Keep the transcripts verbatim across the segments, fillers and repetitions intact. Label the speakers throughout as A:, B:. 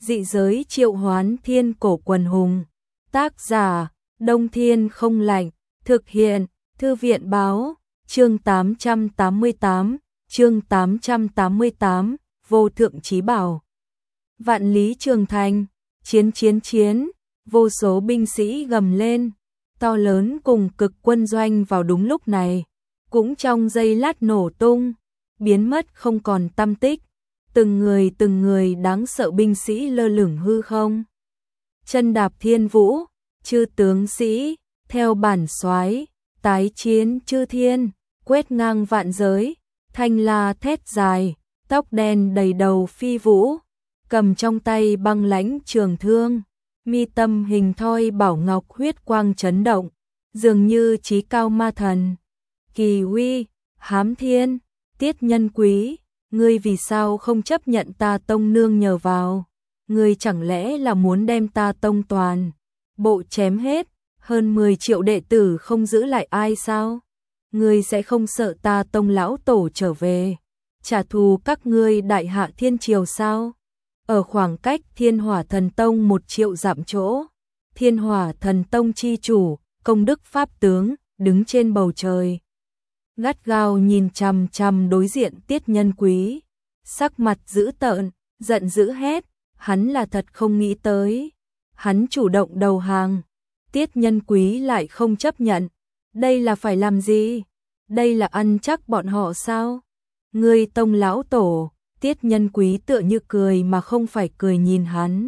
A: Dị giới triệu hoán thiên cổ quần hùng. Tác giả, Đông Thiên không lạnh. Thực hiện, Thư viện báo. Chương tám trăm tám mươi tám, chương tám trăm tám mươi tám, vô thượng chí bảo. Vạn lý trường thành, chiến chiến chiến, vô số binh sĩ gầm lên, to lớn cùng cực quân doanh vào đúng lúc này, cũng trong giây lát nổ tung, biến mất không còn tăm tích, từng người từng người đáng sợ binh sĩ lơ lửng hư không. Chân đạp thiên vũ, chư tướng sĩ, theo bản soái, tái chiến chư thiên, quét ngang vạn giới, thanh la thét dài, tóc đen đầy đầu phi vũ, cầm trong tay băng lãnh trường thương, mi tâm hình thoi bảo ngọc huyết quang chấn động, dường như chí cao ma thần. Kỳ uy, hám thiên, Tiết Nhân Quý, ngươi vì sao không chấp nhận ta tông nương nhờ vào? Ngươi chẳng lẽ là muốn đem ta tông toàn bộ chém hết, hơn mười triệu đệ tử không giữ lại ai sao? Ngươi sẽ không sợ ta tông lão tổ trở về, trả thù các ngươi đại hạ thiên triều sao? Ở khoảng cách Thiên Hỏa Thần Tông một triệu dặm chỗ, Thiên Hỏa Thần Tông chi chủ, công đức pháp tướng, đứng trên bầu trời. Gắt gao nhìn chằm chằm đối diện Tiết Nhân Quý, sắc mặt dữ tợn, giận dữ hét, hắn là thật không nghĩ tới. Hắn chủ động đầu hàng, Tiết Nhân Quý lại không chấp nhận. Đây là phải làm gì? Đây là ăn chắc bọn họ sao? Ngươi tông lão tổ, Tiết Nhân Quý tựa như cười mà không phải cười nhìn hắn.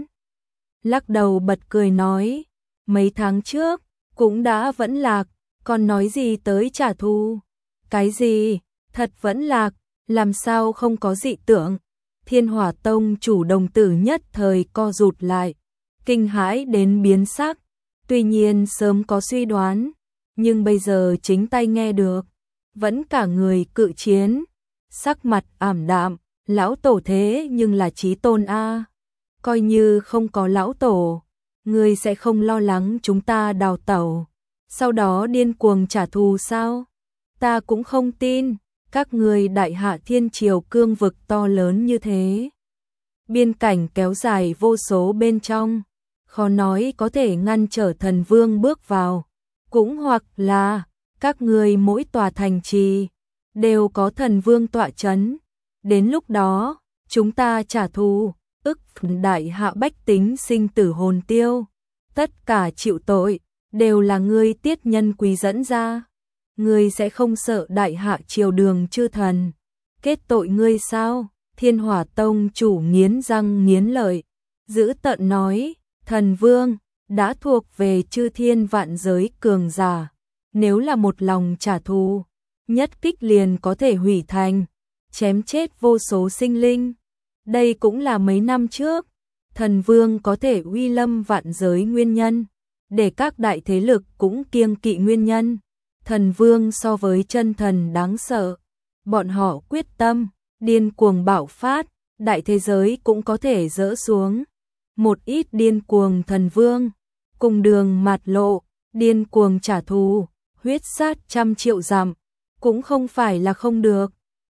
A: Lắc đầu bật cười nói, mấy tháng trước, cũng đã vẫn lạc, còn nói gì tới trả thù? Cái gì? Thật vẫn lạc, làm sao không có dị tưởng? Thiên Hỏa Tông chủ đồng tử nhất thời co rụt lại, kinh hãi đến biến sắc, tuy nhiên sớm có suy đoán, nhưng bây giờ chính tay nghe được, vẫn cả người cự chiến, sắc mặt ảm đạm, lão tổ thế nhưng là chí tôn a, coi như không có lão tổ, ngươi sẽ không lo lắng chúng ta đào tẩu, sau đó điên cuồng trả thù sao? Ta cũng không tin, các ngươi đại hạ thiên triều cương vực to lớn như thế. Biên cảnh kéo dài vô số bên trong, khó nói có thể ngăn trở thần vương bước vào, cũng hoặc là các ngươi mỗi tòa thành trì đều có thần vương tọa chấn. Đến lúc đó, chúng ta trả thù, ức đại hạ bách tính sinh tử hồn tiêu, tất cả chịu tội đều là ngươi Tiết Nhân Quý dẫn ra. Ngươi sẽ không sợ đại hạ triều đường chư thần kết tội ngươi sao? Thiên Hỏa Tông chủ nghiến răng nghiến lợi, dữ tợn nói, thần vương đã thuộc về chư thiên vạn giới cường giả, nếu là một lòng trả thù, nhất kích liền có thể hủy thành, chém chết vô số sinh linh. Đây cũng là mấy năm trước, thần vương có thể uy lâm vạn giới nguyên nhân, để các đại thế lực cũng kiêng kỵ nguyên nhân. Thần vương so với chân thần đáng sợ, bọn họ quyết tâm, điên cuồng bạo phát, đại thế giới cũng có thể dỡ xuống. Một ít điên cuồng thần vương, cùng đường mạt lộ, điên cuồng trả thù, huyết sát trăm triệu dặm, cũng không phải là không được.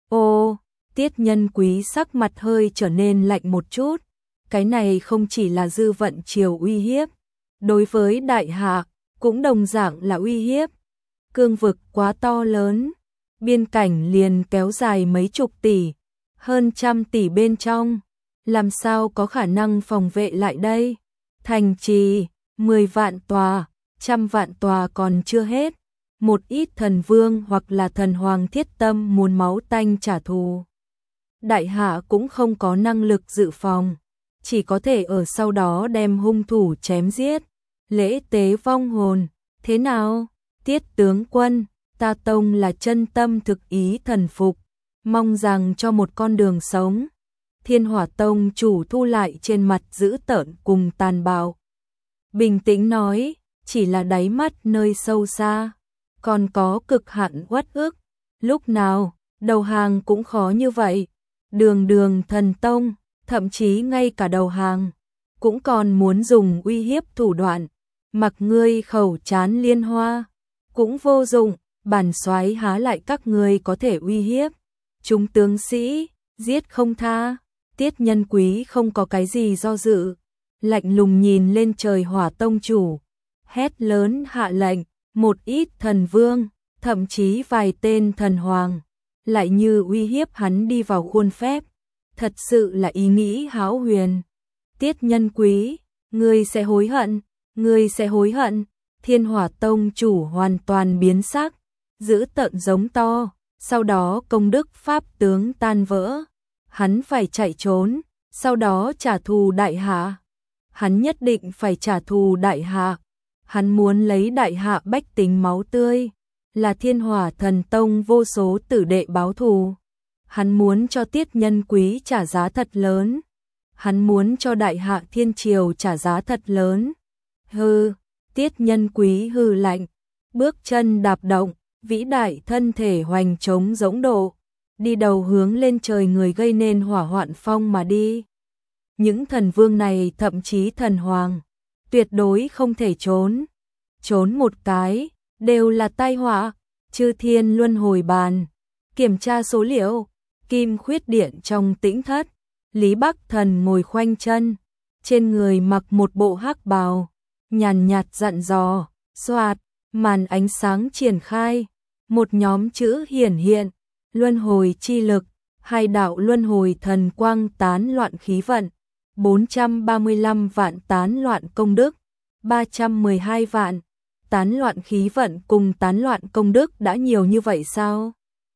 A: Ô, Tiết Nhân Quý sắc mặt hơi trở nên lạnh một chút, cái này không chỉ là dư vận triều uy hiếp, đối với đại hạ, cũng đồng dạng là uy hiếp. Cương vực quá to lớn, biên cảnh liền kéo dài mấy chục tỷ, hơn trăm tỷ bên trong, làm sao có khả năng phòng vệ lại đây? Thành trì, mười vạn tòa, trăm vạn tòa còn chưa hết, một ít thần vương hoặc là thần hoàng thiết tâm muốn máu tanh trả thù. Đại hạ cũng không có năng lực dự phòng, chỉ có thể ở sau đó đem hung thủ chém giết, lễ tế vong hồn, thế nào? Tiết tướng quân, ta tông là chân tâm thực ý thần phục, mong rằng cho một con đường sống. Thiên Hỏa Tông chủ thu lại trên mặt dữ tợn cùng tàn bạo. Bình tĩnh nói, chỉ là đáy mắt nơi sâu xa, còn có cực hạn uất ức. Lúc nào, đầu hàng cũng khó như vậy. Đường đường thần tông, thậm chí ngay cả đầu hàng, cũng còn muốn dùng uy hiếp thủ đoạn, mặc ngươi khẩu chán liên hoa. Cũng vô dụng, bản soái há lại các ngươi có thể uy hiếp. Chúng tướng sĩ, giết không tha, Tiết Nhân Quý không có cái gì do dự, lạnh lùng nhìn lên trời Hỏa tông chủ, hét lớn hạ lệnh, một ít thần vương, thậm chí vài tên thần hoàng, lại như uy hiếp hắn đi vào khuôn phép, thật sự là ý nghĩ hão huyền. Tiết Nhân Quý, ngươi sẽ hối hận, ngươi sẽ hối hận. Thiên Hỏa tông chủ hoàn toàn biến sắc, giữ tợn giống to, sau đó công đức pháp tướng tan vỡ, hắn phải chạy trốn, sau đó trả thù đại hạ. Hắn nhất định phải trả thù đại hạ, hắn muốn lấy đại hạ bách tính máu tươi, là Thiên Hỏa thần tông vô số tử đệ báo thù. Hắn muốn cho Tiết Nhân Quý trả giá thật lớn, hắn muốn cho đại hạ thiên triều trả giá thật lớn. Hừ, Tiết Nhân Quý hừ lạnh, bước chân đạp động, vĩ đại thân thể hoành trống dũng độ, đi đầu hướng lên trời người gây nên hỏa hoạn phong mà đi. Những thần vương này thậm chí thần hoàng, tuyệt đối không thể trốn. Trốn một cái, đều là tai họa. Chư Thiên Luân Hồi Bàn, kiểm tra số liệu, kim khuyết điện trong tĩnh thất, Lý Bắc Thần ngồi khoanh chân, trên người mặc một bộ hắc bào, nhàn nhạt dặn dò, xoạt, màn ánh sáng triển khai, một nhóm chữ hiển hiện, luân hồi chi lực, hai đạo luân hồi thần quang tán loạn khí vận, bốn trăm ba mươi lăm vạn tán loạn công đức, ba trăm mười hai vạn tán loạn khí vận cùng tán loạn công đức đã nhiều như vậy sao?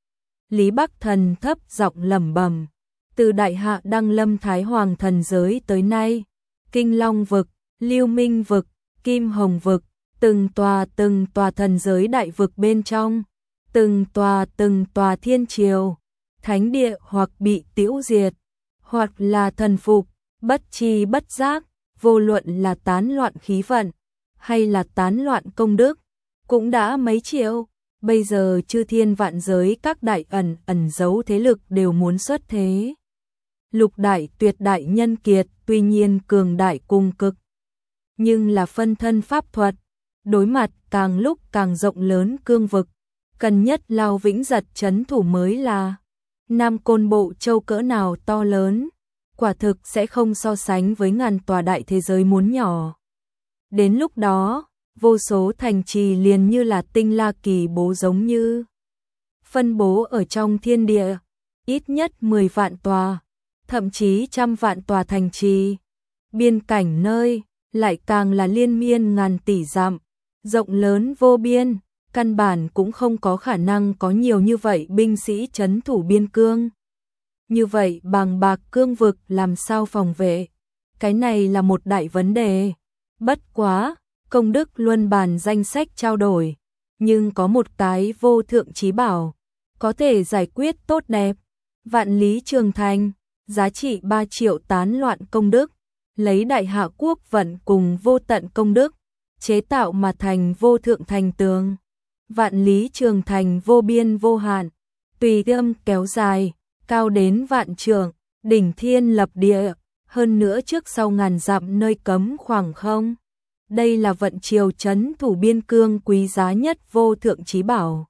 A: Lý Bắc Thần thấp giọng lẩm bẩm, từ đại hạ đăng lâm Thái Hoàng thần giới tới nay, Kinh Long vực, Lưu Minh vực, Kim Hồng vực, từng tòa từng tòa thần giới đại vực bên trong, từng tòa từng tòa thiên triều, thánh địa hoặc bị tiêu diệt, hoặc là thần phục, bất tri bất giác, vô luận là tán loạn khí vận hay là tán loạn công đức, cũng đã mấy triệu. Bây giờ chư thiên vạn giới các đại ẩn ẩn giấu thế lực đều muốn xuất thế. Lục đại tuyệt đại nhân kiệt tuy nhiên cường đại cùng cực, nhưng là phân thân pháp thuật, đối mặt càng lúc càng rộng lớn cương vực, cần nhất lao vĩnh giật trấn thủ mới là. Nam Côn Bộ Châu cỡ nào to lớn, quả thực sẽ không so sánh với ngàn tòa đại thế giới muốn nhỏ. Đến lúc đó, vô số thành trì liền như là tinh la kỳ bố giống như phân bố ở trong thiên địa, ít nhất mười vạn tòa, thậm chí trăm vạn tòa thành trì. Biên cảnh nơi lại càng là liên miên ngàn tỷ dặm, rộng lớn vô biên, căn bản cũng không có khả năng có nhiều như vậy binh sĩ trấn thủ biên cương. Như vậy bàng bạc cương vực làm sao phòng vệ? Cái này là một đại vấn đề. Bất quá, công đức luân bàn danh sách trao đổi, nhưng có một cái vô thượng chí bảo, có thể giải quyết tốt đẹp. Vạn Lý Trường Thành, giá trị ba triệu tán loạn công đức, lấy đại hạ quốc vận cùng vô tận công đức, chế tạo mà thành vô thượng thành tường. Vạn Lý Trường Thành vô biên vô hạn, tùy âm kéo dài, cao đến vạn trượng, đỉnh thiên lập địa, hơn nữa trước sau ngàn dặm nơi cấm khoảng không. Đây là vận triều trấn thủ biên cương quý giá nhất vô thượng chí bảo.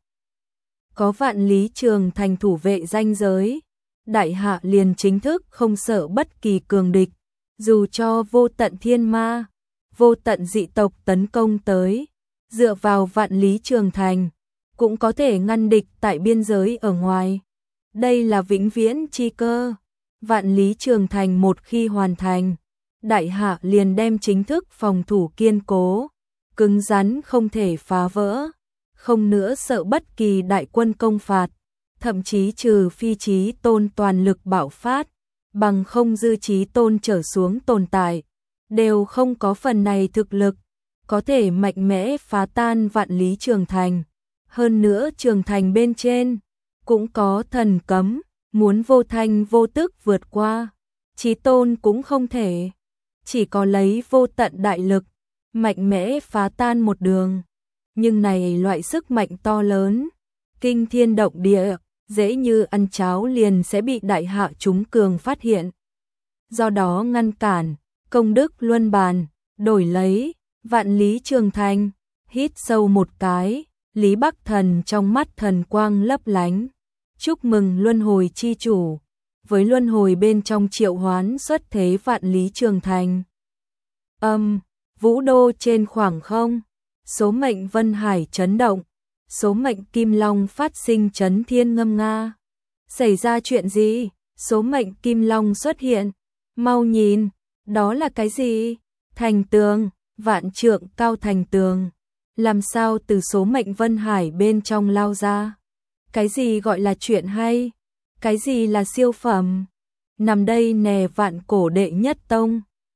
A: Có Vạn Lý Trường Thành thủ vệ ranh giới, đại hạ liền chính thức không sợ bất kỳ cường địch, dù cho vô tận thiên ma, vô tận dị tộc tấn công tới, dựa vào Vạn Lý Trường Thành, cũng có thể ngăn địch tại biên giới ở ngoài. Đây là vĩnh viễn chi cơ. Vạn Lý Trường Thành một khi hoàn thành, đại hạ liền đem chính thức phòng thủ kiên cố, cứng rắn không thể phá vỡ, không nữa sợ bất kỳ đại quân công phạt, thậm chí trừ phi chí tôn toàn lực bạo phát, bằng không dư chí tôn trở xuống tồn tại, đều không có phần này thực lực, có thể mạnh mẽ phá tan Vạn Lý Trường Thành. Hơn nữa Trường Thành bên trên, cũng có thần cấm, muốn vô thanh vô tức vượt qua, chí tôn cũng không thể. Chỉ có lấy vô tận đại lực, mạnh mẽ phá tan một đường. Nhưng này loại sức mạnh to lớn, kinh thiên động địa, dễ như ăn cháo liền sẽ bị đại hạ chúng cường phát hiện. Do đó ngăn cản, công đức luân bàn, đổi lấy, Vạn Lý Trường Thành, hít sâu một cái, Lý Bắc Thần trong mắt thần quang lấp lánh. Chúc mừng luân hồi chi chủ. với luân hồi bên trong triệu hoán xuất thế vạn lý trường thành. Âm, vũ đô trên khoảng không, số mệnh Vân Hải chấn động, số mệnh Kim Long phát sinh chấn thiên ngâm nga. Xảy ra chuyện gì? Số mệnh Kim Long xuất hiện, mau nhìn, đó là cái gì? Thành tường, vạn trượng cao thành tường, làm sao từ số mệnh Vân Hải bên trong lao ra? Cái gì gọi là chuyện hay? Cái gì là siêu phẩm? Nằm đây nè vạn cổ đệ nhất tông,